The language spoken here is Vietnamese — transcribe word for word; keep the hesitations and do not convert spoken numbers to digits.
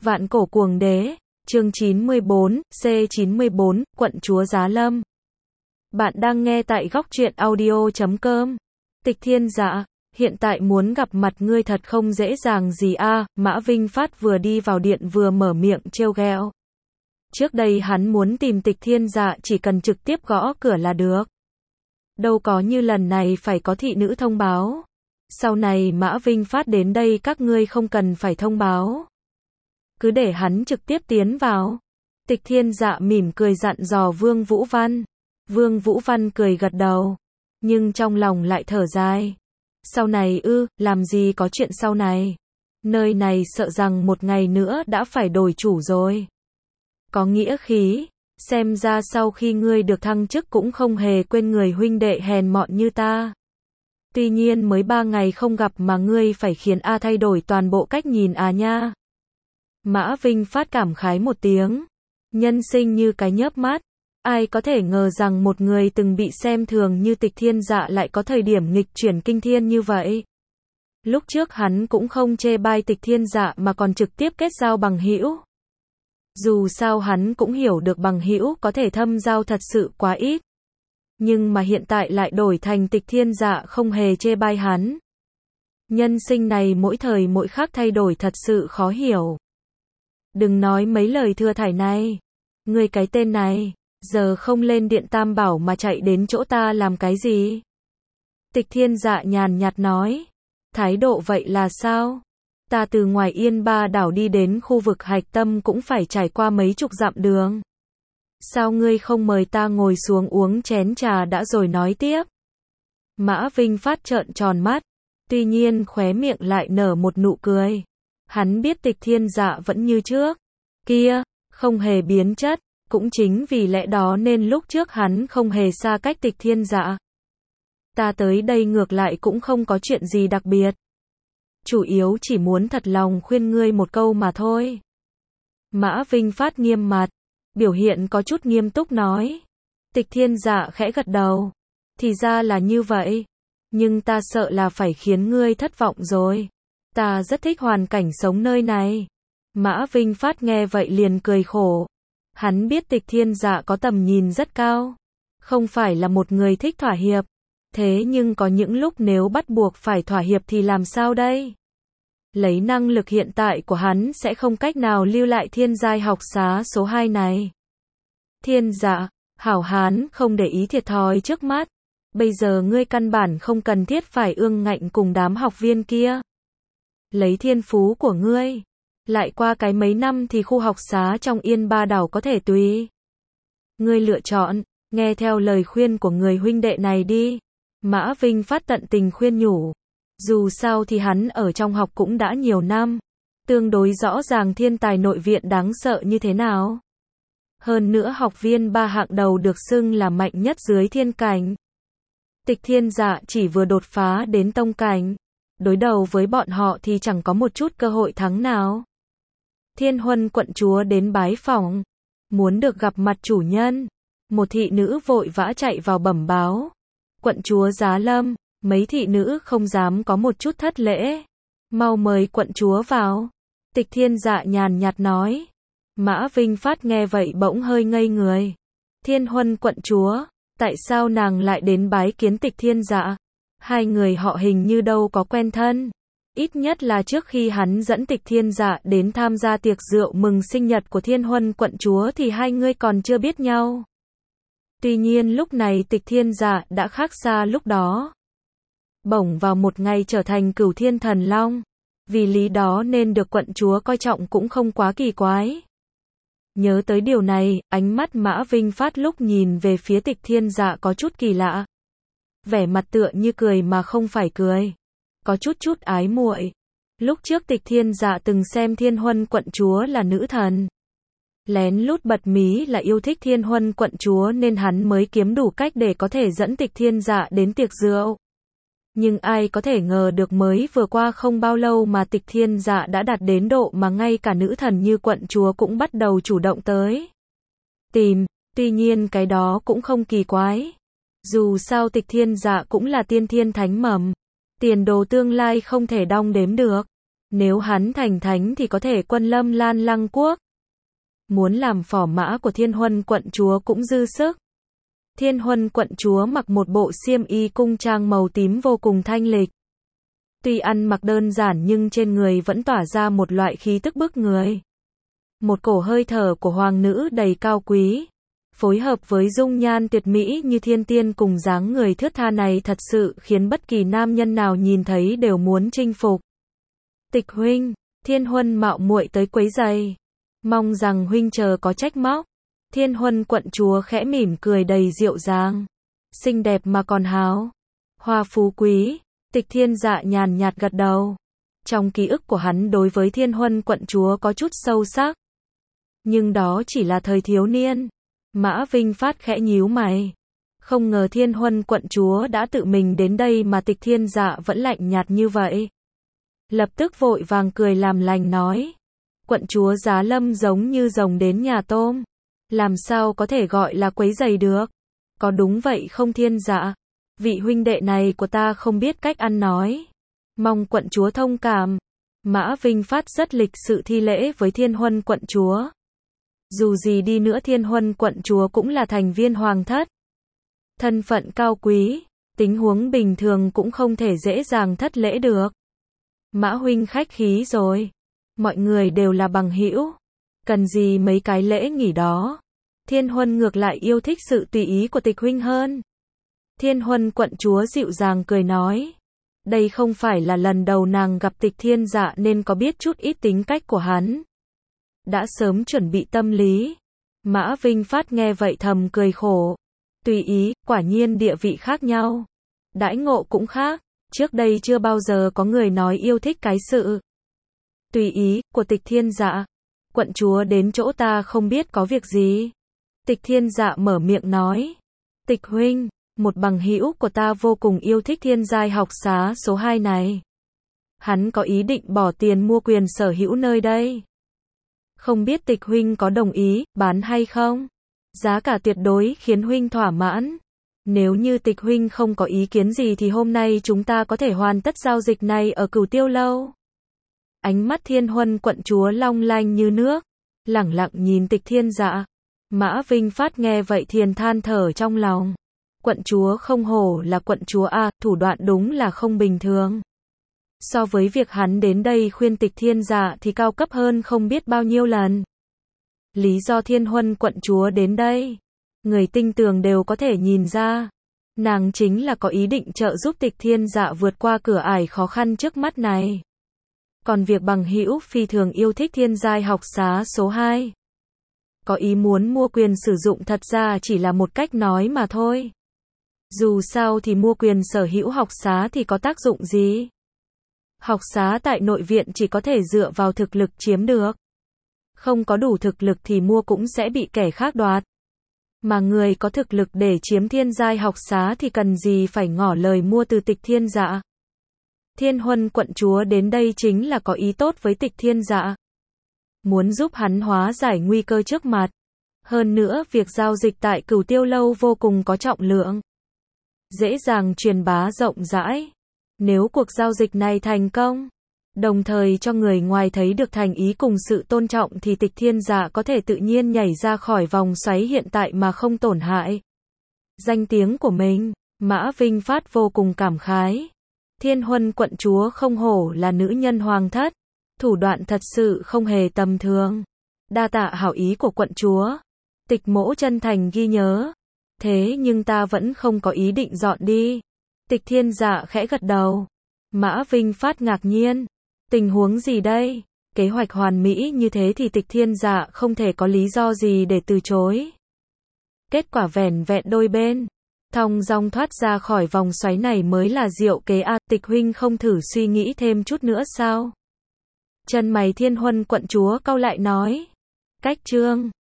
Vạn cổ cuồng đế, chương chín mươi bốn, C chín mươi bốn, quận chúa Giá Lâm. Bạn đang nghe tại góc truyện audio chấm com. Tịch Thiên Dạ, hiện tại muốn gặp mặt ngươi thật không dễ dàng gì a. À, Mã Vinh Phát vừa đi vào điện vừa mở miệng trêu ghẹo. Trước đây hắn muốn tìm Tịch Thiên Dạ chỉ cần trực tiếp gõ cửa là được. Đâu có như lần này phải có thị nữ thông báo. Sau này Mã Vinh Phát đến đây các ngươi không cần phải thông báo. Cứ để hắn trực tiếp tiến vào. Tịch Thiên Dạ mỉm cười dặn dò Vương Vũ Văn. Vương Vũ Văn cười gật đầu. Nhưng trong lòng lại thở dài. Sau này ư, làm gì có chuyện sau này. Nơi này sợ rằng một ngày nữa đã phải đổi chủ rồi. Có nghĩa khí. Xem ra sau khi ngươi được thăng chức cũng không hề quên người huynh đệ hèn mọn như ta. Tuy nhiên mới ba ngày không gặp mà ngươi phải khiến A thay đổi toàn bộ cách nhìn à nha. Mã Vinh Phát cảm khái một tiếng. Nhân sinh như cái chớp mắt. Ai có thể ngờ rằng một người từng bị xem thường như Tịch Thiên Dạ lại có thời điểm nghịch chuyển kinh thiên như vậy. Lúc trước hắn cũng không chê bai Tịch Thiên Dạ mà còn trực tiếp kết giao bằng hữu. Dù sao hắn cũng hiểu được bằng hữu có thể thâm giao thật sự quá ít. Nhưng mà hiện tại lại đổi thành Tịch Thiên Dạ không hề chê bai hắn. Nhân sinh này mỗi thời mỗi khác thay đổi thật sự khó hiểu. Đừng nói mấy lời thừa thải này. Ngươi cái tên này, giờ không lên điện Tam Bảo mà chạy đến chỗ ta làm cái gì? Tịch Thiên Dạ nhàn nhạt nói. Thái độ vậy là sao? Ta từ ngoài Yên Ba đảo đi đến khu vực Hạch Tâm cũng phải trải qua mấy chục dặm đường. Sao ngươi không mời ta ngồi xuống uống chén trà đã rồi nói tiếp? Mã Vinh Phát trợn tròn mắt. Tuy nhiên khóe miệng lại nở một nụ cười. Hắn biết Tịch Thiên Dạ vẫn như trước. Kia, không hề biến chất. Cũng chính vì lẽ đó nên lúc trước hắn không hề xa cách Tịch Thiên Dạ. Ta tới đây ngược lại cũng không có chuyện gì đặc biệt. Chủ yếu chỉ muốn thật lòng khuyên ngươi một câu mà thôi. Mã Vinh Phát nghiêm mặt. Biểu hiện có chút nghiêm túc nói. Tịch Thiên Dạ khẽ gật đầu. Thì ra là như vậy. Nhưng ta sợ là phải khiến ngươi thất vọng rồi. Ta rất thích hoàn cảnh sống nơi này. Mã Vinh Phát nghe vậy liền cười khổ. Hắn biết Tịch Thiên Dạ có tầm nhìn rất cao. Không phải là một người thích thỏa hiệp. Thế nhưng có những lúc nếu bắt buộc phải thỏa hiệp thì làm sao đây? Lấy năng lực hiện tại của hắn sẽ không cách nào lưu lại thiên giai học xá số hai này. Thiên Dạ, hảo hán không để ý thiệt thòi trước mắt. Bây giờ ngươi căn bản không cần thiết phải ương ngạnh cùng đám học viên kia. Lấy thiên phú của ngươi. Lại qua cái mấy năm thì khu học xá trong Yên Ba đảo có thể tùy. Ngươi lựa chọn, nghe theo lời khuyên của người huynh đệ này đi. Mã Vinh Phát tận tình khuyên nhủ. Dù sao thì hắn ở trong học cũng đã nhiều năm. Tương đối rõ ràng thiên tài nội viện đáng sợ như thế nào. Hơn nữa học viên ba hạng đầu được xưng là mạnh nhất dưới thiên cảnh. Tịch Thiên Dạ chỉ vừa đột phá đến tông cảnh. Đối đầu với bọn họ thì chẳng có một chút cơ hội thắng nào. Thiên Huân quận chúa đến bái phỏng. Muốn được gặp mặt chủ nhân. Một thị nữ vội vã chạy vào bẩm báo. Quận chúa Giá Lâm. Mấy thị nữ không dám có một chút thất lễ. Mau mời quận chúa vào. Tịch Thiên Dạ nhàn nhạt nói. Mã Vinh Phát nghe vậy bỗng hơi ngây người. Thiên Huân quận chúa. Tại sao nàng lại đến bái kiến Tịch Thiên Dạ? Hai người họ hình như đâu có quen thân. Ít nhất là trước khi hắn dẫn Tịch Thiên Dạ đến tham gia tiệc rượu mừng sinh nhật của Thiên Huân quận chúa thì hai người còn chưa biết nhau. Tuy nhiên lúc này Tịch Thiên Dạ đã khác xa lúc đó. Bổng vào một ngày trở thành Cửu Thiên Thần Long. Vì lý đó nên được quận chúa coi trọng cũng không quá kỳ quái. Nhớ tới điều này, ánh mắt Mã Vinh Phát lúc nhìn về phía Tịch Thiên Dạ có chút kỳ lạ. Vẻ mặt tựa như cười mà không phải cười. Có chút chút ái muội. Lúc trước Tịch Thiên Dạ từng xem Thiên Huân quận chúa là nữ thần. Lén lút bật mí là yêu thích Thiên Huân quận chúa nên hắn mới kiếm đủ cách để có thể dẫn Tịch Thiên Dạ đến tiệc rượu. Nhưng ai có thể ngờ được mới vừa qua không bao lâu mà Tịch Thiên Dạ đã đạt đến độ mà ngay cả nữ thần như quận chúa cũng bắt đầu chủ động tới tìm. Tuy nhiên cái đó cũng không kỳ quái. Dù sao Tịch Thiên Dạ cũng là tiên thiên thánh mầm. Tiền đồ tương lai không thể đong đếm được. Nếu hắn thành thánh thì có thể quân lâm Lan Lăng quốc. Muốn làm phò mã của Thiên Huân quận chúa cũng dư sức. Thiên Huân quận chúa mặc một bộ xiêm y cung trang màu tím vô cùng thanh lịch. Tuy ăn mặc đơn giản nhưng trên người vẫn tỏa ra một loại khí tức bức người. Một cổ hơi thở của hoàng nữ đầy cao quý, phối hợp với dung nhan tuyệt mỹ như thiên tiên cùng dáng người thướt tha này thật sự khiến bất kỳ nam nhân nào nhìn thấy đều muốn chinh phục. Tịch huynh, Thiên Huân mạo muội tới quấy giày. Mong rằng huynh chờ có trách móc. Thiên Huân quận chúa khẽ mỉm cười đầy dịu dàng. Xinh đẹp mà còn háo. Hoa phú quý. Tịch Thiên Dạ nhàn nhạt gật đầu. Trong ký ức của hắn đối với Thiên Huân quận chúa có chút sâu sắc. Nhưng đó chỉ là thời thiếu niên. Mã Vinh Phát khẽ nhíu mày. Không ngờ Thiên Huân quận chúa đã tự mình đến đây mà Tịch Thiên Dạ vẫn lạnh nhạt như vậy. Lập tức vội vàng cười làm lành nói. Quận chúa Giá Lâm giống như rồng đến nhà tôm. Làm sao có thể gọi là quấy giày được. Có đúng vậy không Thiên Dạ? Vị huynh đệ này của ta không biết cách ăn nói. Mong quận chúa thông cảm. Mã Vinh Phát rất lịch sự thi lễ với Thiên Huân quận chúa. Dù gì đi nữa Thiên Huân quận chúa cũng là thành viên hoàng thất. Thân phận cao quý, tính huống bình thường cũng không thể dễ dàng thất lễ được. Mã huynh khách khí rồi. Mọi người đều là bằng hữu. Cần gì mấy cái lễ nghỉ đó. Thiên Huân ngược lại yêu thích sự tùy ý của Tịch huynh hơn. Thiên Huân quận chúa dịu dàng cười nói. Đây không phải là lần đầu nàng gặp Tịch Thiên Dạ nên có biết chút ít tính cách của hắn. Đã sớm chuẩn bị tâm lý. Mã Vinh Phát nghe vậy thầm cười khổ. Tùy ý, quả nhiên địa vị khác nhau. Đãi ngộ cũng khác. Trước đây chưa bao giờ có người nói yêu thích cái sự tùy ý của Tịch Thiên Dạ. Quận chúa đến chỗ ta không biết có việc gì. Tịch Thiên Dạ mở miệng nói. Tịch huynh, một bằng hữu của ta vô cùng yêu thích Thiên Giai học xá số hai này. Hắn có ý định bỏ tiền mua quyền sở hữu nơi đây. Không biết Tịch huynh có đồng ý bán hay không? Giá cả tuyệt đối khiến huynh thỏa mãn. Nếu như Tịch huynh không có ý kiến gì thì hôm nay chúng ta có thể hoàn tất giao dịch này ở Cửu Tiêu lâu. Ánh mắt Thiên Huân quận chúa long lanh như nước, lẳng lặng nhìn Tịch Thiên Dạ. Mã Vinh Phát nghe vậy thiền than thở trong lòng. Quận chúa không hổ là quận chúa a, thủ đoạn đúng là không bình thường. So với việc hắn đến đây khuyên Tịch Thiên Dạ thì cao cấp hơn không biết bao nhiêu lần. Lý do Thiên Huân quận chúa đến đây, người tinh tường đều có thể nhìn ra. Nàng chính là có ý định trợ giúp Tịch Thiên Dạ vượt qua cửa ải khó khăn trước mắt này. Còn việc bằng hữu phi thường yêu thích Thiên Giai học xá số hai. Có ý muốn mua quyền sử dụng thật ra chỉ là một cách nói mà thôi. Dù sao thì mua quyền sở hữu học xá thì có tác dụng gì? Học xá tại nội viện chỉ có thể dựa vào thực lực chiếm được. Không có đủ thực lực thì mua cũng sẽ bị kẻ khác đoạt. Mà người có thực lực để chiếm Thiên Giai học xá thì cần gì phải ngỏ lời mua từ Tịch Thiên Dạ. Thiên Huân quận chúa đến đây chính là có ý tốt với Tịch Thiên Dạ. Muốn giúp hắn hóa giải nguy cơ trước mặt. Hơn nữa việc giao dịch tại Cửu Tiêu lâu vô cùng có trọng lượng. Dễ dàng truyền bá rộng rãi. Nếu cuộc giao dịch này thành công, đồng thời cho người ngoài thấy được thành ý cùng sự tôn trọng thì Tịch Thiên Dạ có thể tự nhiên nhảy ra khỏi vòng xoáy hiện tại mà không tổn hại danh tiếng của mình. Mã Vinh Phát vô cùng cảm khái. Thiên Huân quận chúa không hổ là nữ nhân hoàng thất. Thủ đoạn thật sự không hề tầm thường. Đa tạ hảo ý của quận chúa. Tịch mỗ chân thành ghi nhớ. Thế nhưng ta vẫn không có ý định dọn đi. Tịch Thiên Dạ khẽ gật đầu. Mã Vinh Phát ngạc nhiên. Tình huống gì đây? Kế hoạch hoàn mỹ như thế thì Tịch Thiên Dạ không thể có lý do gì để từ chối. Kết quả vẻn vẹn đôi bên thong dong thoát ra khỏi vòng xoáy này mới là diệu kế a. Tịch huynh không thử suy nghĩ thêm chút nữa sao? Chân mày Thiên Huân quận chúa cau lại nói. Cách chương